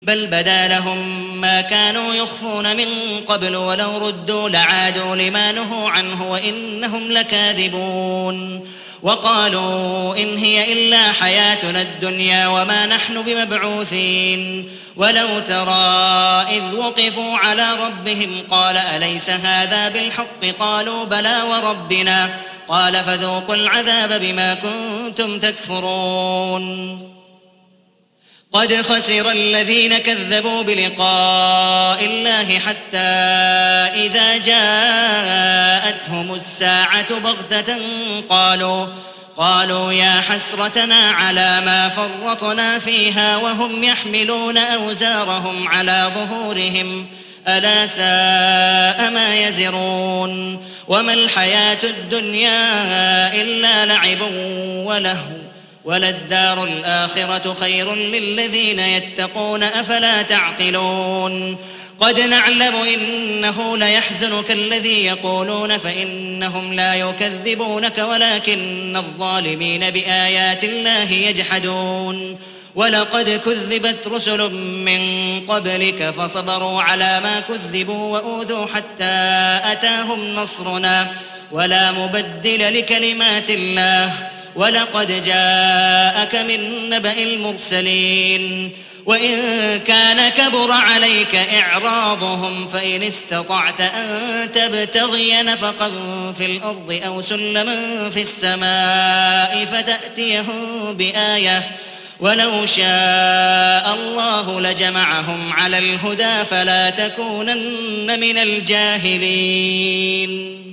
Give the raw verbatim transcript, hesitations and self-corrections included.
بل بدا لهم ما كانوا يخفون من قبل ولو ردوا لعادوا لما نهوا عنه وإنهم لكاذبون وقالوا إن هي إلا حياتنا الدنيا وما نحن بمبعوثين ولو ترى إذ وقفوا على ربهم قال أليس هذا بالحق قالوا بلى وربنا قال فذوقوا العذاب بما كنتم تكفرون قد خسر الذين كذبوا بلقاء الله حتى إذا جاءتهم الساعة بغتة قالوا قالوا يا حسرتنا على ما فرطنا فيها وهم يحملون أوزارهم على ظهورهم ألا ساء ما يزرون وما الحياة الدنيا إلا لعب ولهو وللدار الآخرة خير للذين يتقون أفلا تعقلون قد نعلم إنه ليحزنك الذي يقولون فإنهم لا يكذبونك ولكن الظالمين بآيات الله يجحدون ولقد كذبت رسل من قبلك فصبروا على ما كذبوا وأوذوا حتى أتاهم نصرنا ولا مبدل لكلمات الله ولقد جاءك من نبأ المرسلين وإن كان كبر عليك إعراضهم فإن استطعت أن تبتغي نفقا في الأرض أو سلما في السماء فتأتيهم بآية ولو شاء الله لجمعهم على الهدى فلا تكونن من الجاهلين